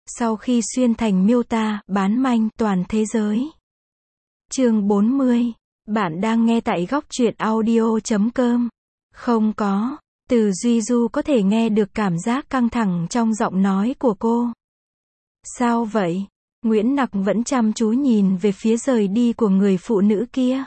Sau khi xuyên thành miêu tả, bán manh, toàn thế giới. Chương 40. Bạn đang nghe tại góc truyện audio.com. Không có. Từ Duy Du có thể nghe được cảm giác căng thẳng trong giọng nói của cô. Sao vậy? Nguyễn Nặc vẫn chăm chú nhìn về phía rời đi của người phụ nữ kia.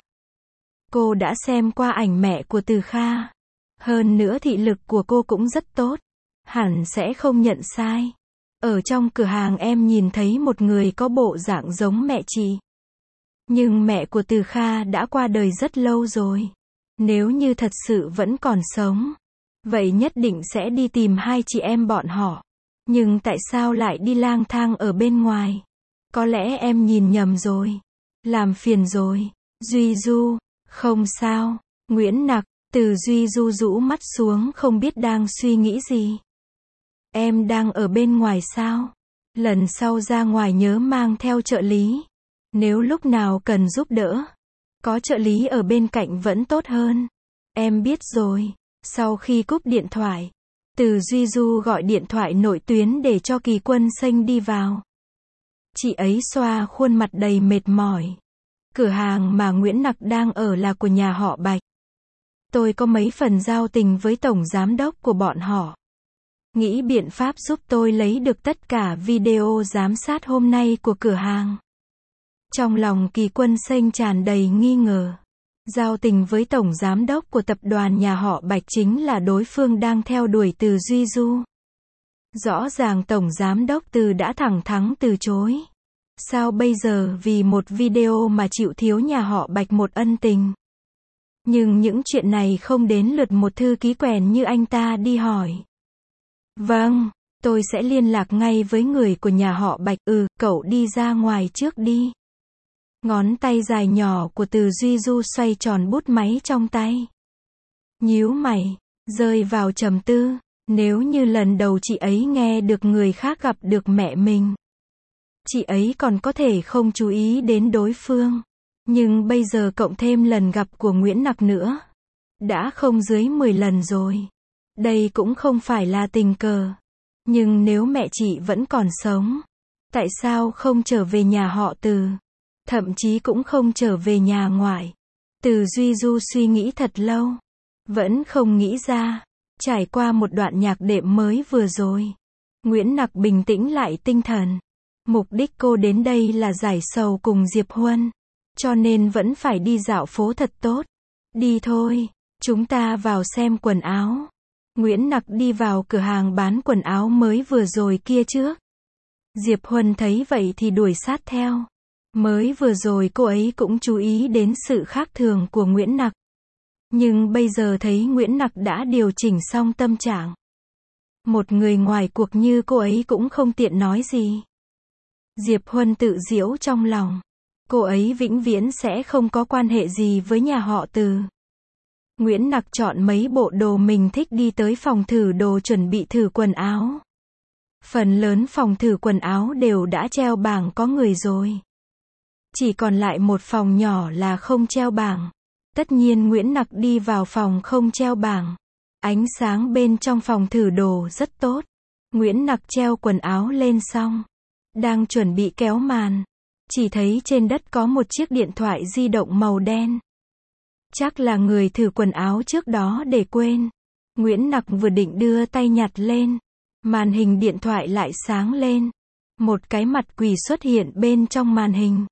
Cô đã xem qua ảnh mẹ của Từ Kha. Hơn nữa thị lực của cô cũng rất tốt. Hẳn sẽ không nhận sai. Ở trong cửa hàng em nhìn thấy một người có bộ dạng giống mẹ chị. Nhưng mẹ của Từ Kha đã qua đời rất lâu rồi. Nếu như thật sự vẫn còn sống, vậy nhất định sẽ đi tìm hai chị em bọn họ. Nhưng tại sao lại đi lang thang ở bên ngoài? Có lẽ em nhìn nhầm rồi. Làm phiền rồi. Duy Du. Không sao. Nguyễn Nặc. Từ Duy Du rũ mắt xuống không biết đang suy nghĩ gì. Em đang ở bên ngoài sao? Lần sau ra ngoài nhớ mang theo trợ lý. Nếu lúc nào cần giúp đỡ, có trợ lý ở bên cạnh vẫn tốt hơn. Em biết rồi. Sau khi cúp điện thoại, Từ Duy Du gọi điện thoại nội tuyến để cho Kỳ Quân Xanh đi vào. Chị ấy xoa khuôn mặt đầy mệt mỏi. Cửa hàng mà Nguyễn Nặc đang ở là của nhà họ Bạch. Tôi có mấy phần giao tình với tổng giám đốc của bọn họ. Nghĩ biện pháp giúp tôi lấy được tất cả video giám sát hôm nay của cửa hàng. Trong lòng Kỳ Quân Xanh tràn đầy nghi ngờ. Giao tình với tổng giám đốc của tập đoàn nhà họ Bạch chính là đối phương đang theo đuổi Từ Duy Du. Rõ ràng tổng giám đốc Từ đã thẳng thắn từ chối. Sao bây giờ vì một video mà chịu thiếu nhà họ Bạch một ân tình? Nhưng những chuyện này không đến lượt một thư ký quèn như anh ta đi hỏi. Vâng, tôi sẽ liên lạc ngay với người của nhà họ Bạch. Cậu đi ra ngoài trước đi. Ngón tay dài nhỏ của Từ Duy Du xoay tròn bút máy trong tay. Nhíu mày, rơi vào trầm tư. Nếu như lần đầu chị ấy nghe được người khác gặp được mẹ mình, chị ấy còn có thể không chú ý đến đối phương. Nhưng bây giờ cộng thêm lần gặp của Nguyễn Nặc nữa, đã không dưới 10 lần rồi. Đây cũng không phải là tình cờ. Nhưng nếu mẹ chị vẫn còn sống, tại sao không trở về nhà họ Từ? Thậm chí cũng không trở về nhà ngoại. Từ Duy Du suy nghĩ thật lâu, vẫn không nghĩ ra. Trải qua một đoạn nhạc đệm mới vừa rồi, Nguyễn Nặc bình tĩnh lại tinh thần. Mục đích cô đến đây là giải sầu cùng Diệp Huân, cho nên vẫn phải đi dạo phố thật tốt. Đi thôi, chúng ta vào xem quần áo. Nguyễn Nặc đi vào cửa hàng bán quần áo mới vừa rồi kia trước. Diệp Huân thấy vậy thì đuổi sát theo. Mới vừa rồi cô ấy cũng chú ý đến sự khác thường của Nguyễn Nặc. Nhưng bây giờ thấy Nguyễn Nặc đã điều chỉnh xong tâm trạng. Một người ngoài cuộc như cô ấy cũng không tiện nói gì. Diệp Huân tự giễu trong lòng. Cô ấy vĩnh viễn sẽ không có quan hệ gì với nhà họ Từ. Nguyễn Nặc chọn mấy bộ đồ mình thích đi tới phòng thử đồ chuẩn bị thử quần áo. Phần lớn phòng thử quần áo đều đã treo bảng có người rồi. Chỉ còn lại một phòng nhỏ là không treo bảng. Tất nhiên Nguyễn Nặc đi vào phòng không treo bảng. Ánh sáng bên trong phòng thử đồ rất tốt. Nguyễn Nặc treo quần áo lên xong, đang chuẩn bị kéo màn, chỉ thấy trên đất có một chiếc điện thoại di động màu đen. Chắc là người thử quần áo trước đó để quên. Nguyễn Nặc vừa định đưa tay nhặt lên, màn hình điện thoại lại sáng lên. Một cái mặt quỷ xuất hiện bên trong màn hình.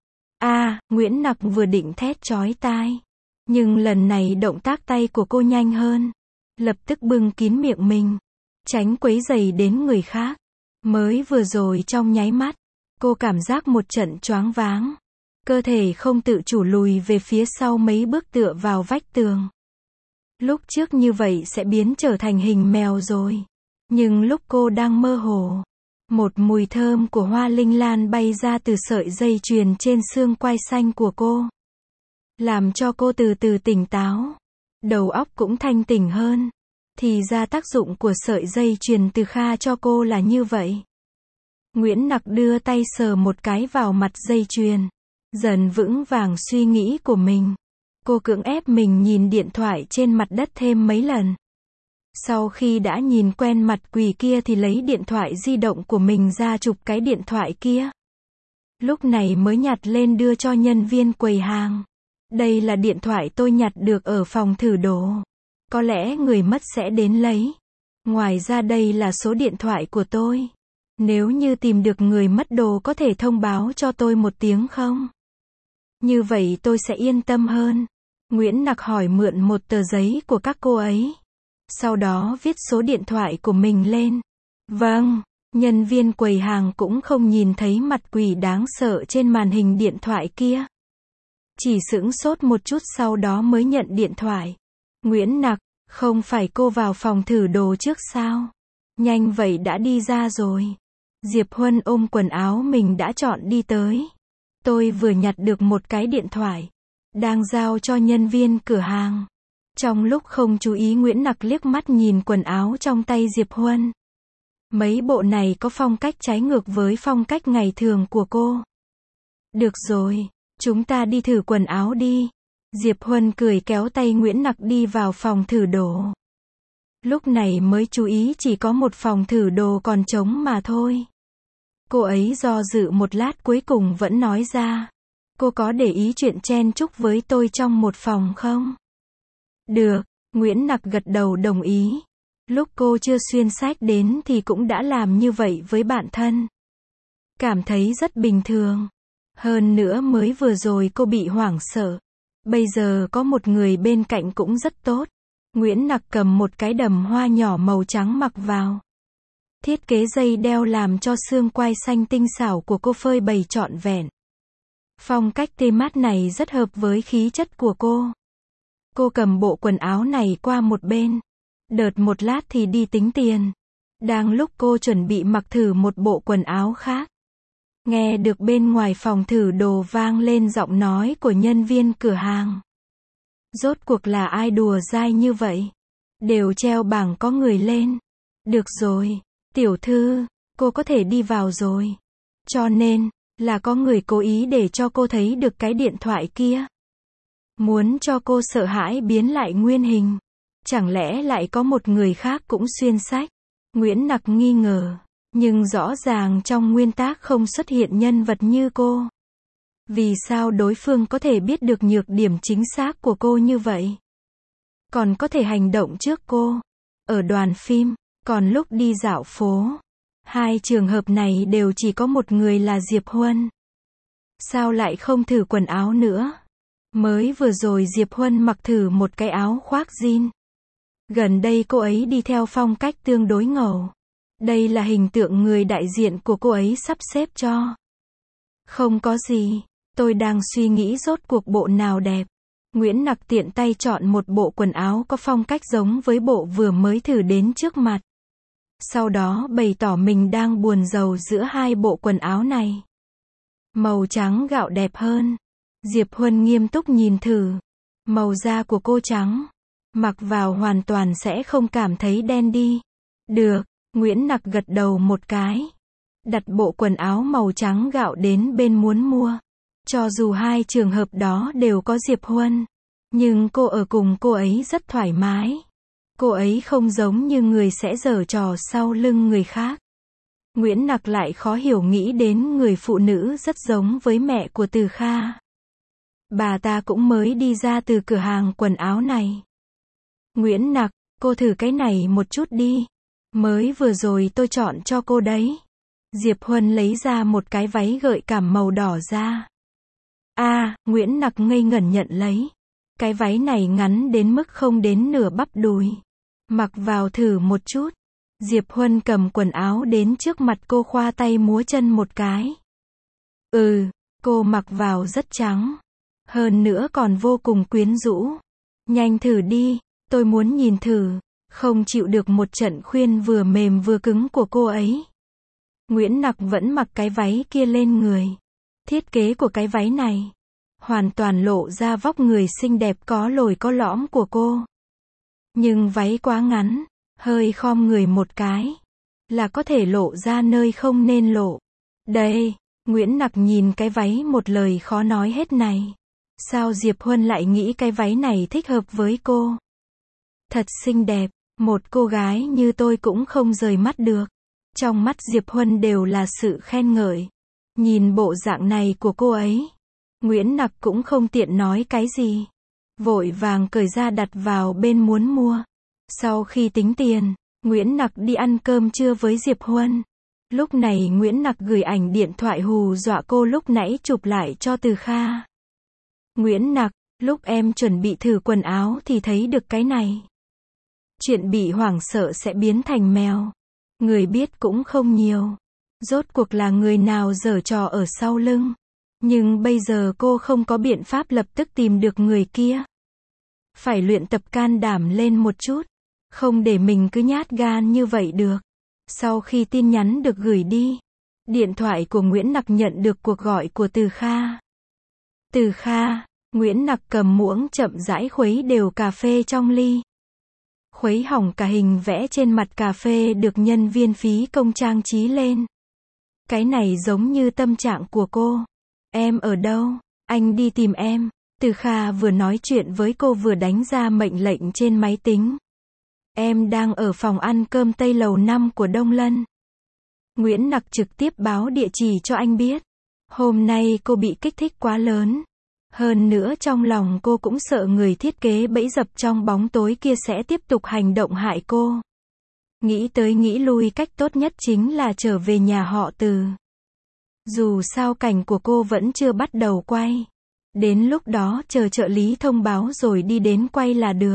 Nguyễn Nặc vừa định thét chói tai. Nhưng lần này động tác tay của cô nhanh hơn. Lập tức bưng kín miệng mình, tránh quấy rầy đến người khác. Mới vừa rồi trong nháy mắt, cô cảm giác một trận choáng váng. Cơ thể không tự chủ lùi về phía sau mấy bước tựa vào vách tường. Lúc trước như vậy sẽ biến trở thành hình mèo rồi. Nhưng lúc cô đang mơ hồ, một mùi thơm của hoa linh lan bay ra từ sợi dây chuyền trên xương quai xanh của cô. Làm cho cô từ từ tỉnh táo. Đầu óc cũng thanh tỉnh hơn. Thì ra tác dụng của sợi dây chuyền Từ Kha cho cô là như vậy. Nguyễn Nặc đưa tay sờ một cái vào mặt dây chuyền. Dần vững vàng suy nghĩ của mình. Cô cưỡng ép mình nhìn điện thoại trên mặt đất thêm mấy lần. Sau khi đã nhìn quen mặt quỷ kia thì lấy điện thoại di động của mình ra chụp cái điện thoại kia. Lúc này mới nhặt lên đưa cho nhân viên quầy hàng. Đây là điện thoại tôi nhặt được ở phòng thử đồ. Có lẽ người mất sẽ đến lấy. Ngoài ra đây là số điện thoại của tôi. Nếu như tìm được người mất đồ có thể thông báo cho tôi một tiếng không? Như vậy tôi sẽ yên tâm hơn. Nguyễn Nặc hỏi mượn một tờ giấy của các cô ấy. Sau đó viết số điện thoại của mình lên. Vâng, nhân viên quầy hàng cũng không nhìn thấy mặt quỷ đáng sợ trên màn hình điện thoại kia. Chỉ sững sốt một chút sau đó mới nhận điện thoại. Nguyễn Nặc, không phải cô vào phòng thử đồ trước sao? Nhanh vậy đã đi ra rồi. Diệp Huân ôm quần áo mình đã chọn đi tới. Tôi vừa nhặt được một cái điện thoại. Đang giao cho nhân viên cửa hàng. Trong lúc không chú ý Nguyễn Nặc liếc mắt nhìn quần áo trong tay Diệp Huân. Mấy bộ này có phong cách trái ngược với phong cách ngày thường của cô. Được rồi, chúng ta đi thử quần áo đi. Diệp Huân cười kéo tay Nguyễn Nặc đi vào phòng thử đồ. Lúc này mới chú ý chỉ có một phòng thử đồ còn trống mà thôi. Cô ấy do dự một lát cuối cùng vẫn nói ra. Cô có để ý chuyện chen chúc với tôi trong một phòng không? Được, Nguyễn Nặc gật đầu đồng ý. Lúc cô chưa xuyên sách đến thì cũng đã làm như vậy với bạn thân. Cảm thấy rất bình thường. Hơn nữa mới vừa rồi cô bị hoảng sợ. Bây giờ có một người bên cạnh cũng rất tốt. Nguyễn Nặc cầm một cái đầm hoa nhỏ màu trắng mặc vào. Thiết kế dây đeo làm cho xương quai xanh tinh xảo của cô phơi bày trọn vẹn. Phong cách tê mát này rất hợp với khí chất của cô. Cô cầm bộ quần áo này qua một bên. Đợt một lát thì đi tính tiền. Đang lúc cô chuẩn bị mặc thử một bộ quần áo khác. Nghe được bên ngoài phòng thử đồ vang lên giọng nói của nhân viên cửa hàng. Rốt cuộc là ai đùa dai như vậy? Đều treo bảng có người lên. Được rồi, tiểu thư, cô có thể đi vào rồi. Cho nên, là có người cố ý để cho cô thấy được cái điện thoại kia. Muốn cho cô sợ hãi biến lại nguyên hình. Chẳng lẽ lại có một người khác cũng xuyên sách? Nguyễn Nặc nghi ngờ. Nhưng rõ ràng trong nguyên tác không xuất hiện nhân vật như cô. Vì sao đối phương có thể biết được nhược điểm chính xác của cô như vậy? Còn có thể hành động trước cô. Ở đoàn phim, còn lúc đi dạo phố. Hai trường hợp này đều chỉ có một người là Diệp Huân. Sao lại không thử quần áo nữa? Mới vừa rồi Diệp Huân mặc thử một cái áo khoác jean. Gần đây cô ấy đi theo phong cách tương đối ngầu. Đây là hình tượng người đại diện của cô ấy sắp xếp cho. Không có gì, tôi đang suy nghĩ rốt cuộc bộ nào đẹp. Nguyễn Nặc tiện tay chọn một bộ quần áo có phong cách giống với bộ vừa mới thử đến trước mặt. Sau đó bày tỏ mình đang buồn rầu giữa hai bộ quần áo này. Màu trắng gạo đẹp hơn. Diệp Huân nghiêm túc nhìn thử. Màu da của cô trắng. Mặc vào hoàn toàn sẽ không cảm thấy đen đi. Được, Nguyễn Nặc gật đầu một cái. Đặt bộ quần áo màu trắng gạo đến bên muốn mua. Cho dù hai trường hợp đó đều có Diệp Huân. Nhưng cô ở cùng cô ấy rất thoải mái. Cô ấy không giống như người sẽ giở trò sau lưng người khác. Nguyễn Nặc lại khó hiểu nghĩ đến người phụ nữ rất giống với mẹ của Từ Kha. Bà ta cũng mới đi ra từ cửa hàng quần áo này. Nguyễn Nặc, cô thử cái này một chút đi. Mới vừa rồi tôi chọn cho cô đấy. Diệp Huân lấy ra một cái váy gợi cảm màu đỏ ra. Nguyễn Nặc ngây ngẩn nhận lấy. Cái váy này ngắn đến mức không đến nửa bắp đùi. Mặc vào thử một chút. Diệp Huân cầm quần áo đến trước mặt cô khoa tay múa chân một cái. Cô mặc vào rất trắng. Hơn nữa còn vô cùng quyến rũ. Nhanh thử đi, tôi muốn nhìn thử. Không chịu được một trận khuyên vừa mềm vừa cứng của cô ấy. Nguyễn Nặc vẫn mặc cái váy kia lên người. Thiết kế của cái váy này hoàn toàn lộ ra vóc người xinh đẹp có lồi có lõm của cô. Nhưng váy quá ngắn, hơi khom người một cái là có thể lộ ra nơi không nên lộ. Đây, Nguyễn Nặc nhìn cái váy một lời khó nói hết này. Sao Diệp Huân lại nghĩ cái váy này thích hợp với cô? Thật xinh đẹp, Một cô gái như tôi cũng không rời mắt được. Trong mắt Diệp Huân đều là sự khen ngợi. Nhìn bộ dạng này của cô ấy, Nguyễn Nặc cũng không tiện nói cái gì. Vội vàng cởi ra đặt vào bên muốn mua. Sau khi tính tiền, Nguyễn Nặc đi ăn cơm trưa với Diệp Huân. Lúc này Nguyễn Nặc gửi ảnh điện thoại hù dọa cô lúc nãy chụp lại cho Từ Kha. Nguyễn Nặc, lúc em chuẩn bị thử quần áo thì thấy được cái này. Chuyện bị hoảng sợ sẽ biến thành mèo. Người biết cũng không nhiều. Rốt cuộc là người nào giở trò ở sau lưng. Nhưng bây giờ cô không có biện pháp lập tức tìm được người kia. Phải luyện tập can đảm lên một chút. Không để mình cứ nhát gan như vậy được. Sau khi tin nhắn được gửi đi, điện thoại của Nguyễn Nặc nhận được cuộc gọi của Từ Kha. Từ Kha, Nguyễn Nặc cầm muỗng chậm rãi khuấy đều cà phê trong ly. Khuấy hỏng cả hình vẽ trên mặt cà phê được nhân viên phí công trang trí lên. Cái này giống như tâm trạng của cô. Em ở đâu? Anh đi tìm em. Từ Kha vừa nói chuyện với cô vừa đánh ra mệnh lệnh trên máy tính. Em đang ở phòng ăn cơm Tây lầu 5 của Đông Lân. Nguyễn Nặc trực tiếp báo địa chỉ cho anh biết. Hôm nay cô bị kích thích quá lớn. Hơn nữa trong lòng cô cũng sợ người thiết kế bẫy dập trong bóng tối kia sẽ tiếp tục hành động hại cô. Nghĩ tới nghĩ lui, cách tốt nhất chính là trở về nhà họ Từ. Dù sao cảnh của cô vẫn chưa bắt đầu quay. Đến lúc đó chờ trợ lý thông báo rồi đi đến quay là được.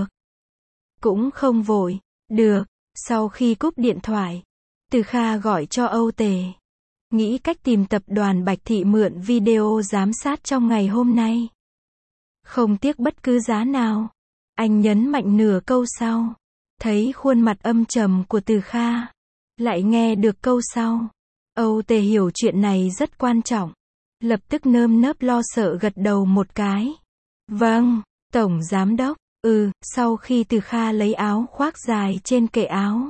Cũng không vội. Được. Sau khi cúp điện thoại, Từ Kha gọi cho Âu Tề. Nghĩ cách tìm tập đoàn Bạch Thị mượn video giám sát trong ngày hôm nay. Không tiếc bất cứ giá nào. Anh nhấn mạnh nửa câu sau. Thấy khuôn mặt âm trầm của Từ Kha. Lại nghe được câu sau. Âu Tề hiểu chuyện này rất quan trọng. Lập tức nơm nớp lo sợ gật đầu một cái. Vâng, Tổng Giám Đốc. Sau khi Từ Kha lấy áo khoác dài trên kệ áo,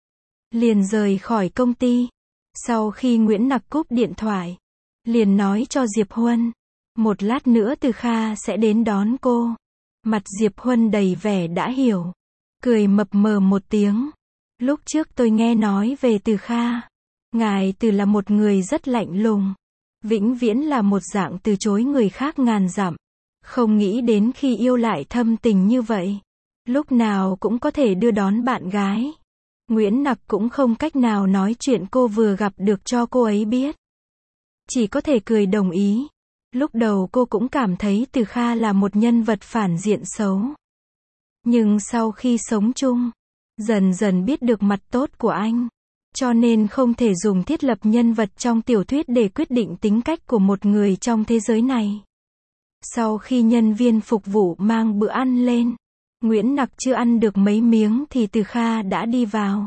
liền rời khỏi công ty. Sau khi Nguyễn Nặc cúp điện thoại, liền nói cho Diệp Huân. Một lát nữa Từ Kha sẽ đến đón cô. Mặt Diệp Huân đầy vẻ đã hiểu. Cười mập mờ một tiếng. Lúc trước tôi nghe nói về Từ Kha. Ngài Từ là một người rất lạnh lùng. Vĩnh viễn là một dạng từ chối người khác ngàn dặm. Không nghĩ đến khi yêu lại thâm tình như vậy. Lúc nào cũng có thể đưa đón bạn gái. Nguyễn Nặc cũng không cách nào nói chuyện cô vừa gặp được cho cô ấy biết. Chỉ có thể cười đồng ý. Lúc đầu cô cũng cảm thấy Từ Kha là một nhân vật phản diện xấu. Nhưng sau khi sống chung, dần dần biết được mặt tốt của anh. Cho nên không thể dùng thiết lập nhân vật trong tiểu thuyết để quyết định tính cách của một người trong thế giới này. Sau khi nhân viên phục vụ mang bữa ăn lên, Nguyễn Nặc chưa ăn được mấy miếng thì Từ Kha đã đi vào.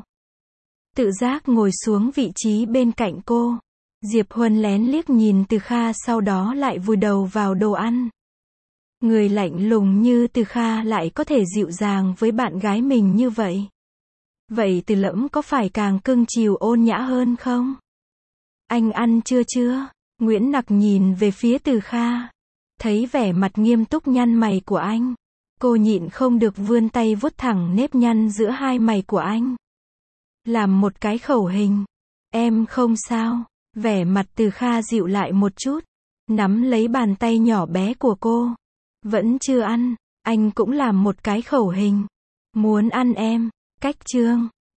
Tự giác ngồi xuống vị trí bên cạnh cô. Diệp Huân lén liếc nhìn Từ Kha sau đó lại vùi đầu vào đồ ăn. Người lạnh lùng như Từ Kha lại có thể dịu dàng với bạn gái mình như vậy. Vậy Từ Lẫm có phải càng cưng chiều ôn nhã hơn không? Anh ăn chưa? Nguyễn Nặc nhìn về phía Từ Kha. Thấy vẻ mặt nghiêm túc nhăn mày của anh. Cô nhịn không được vươn tay vuốt thẳng nếp nhăn giữa hai mày của anh. Làm một cái khẩu hình. Em không sao. Vẻ mặt Từ Kha dịu lại một chút. Nắm lấy bàn tay nhỏ bé của cô. Vẫn chưa ăn. Anh cũng làm một cái khẩu hình. Muốn ăn em. Cách chương.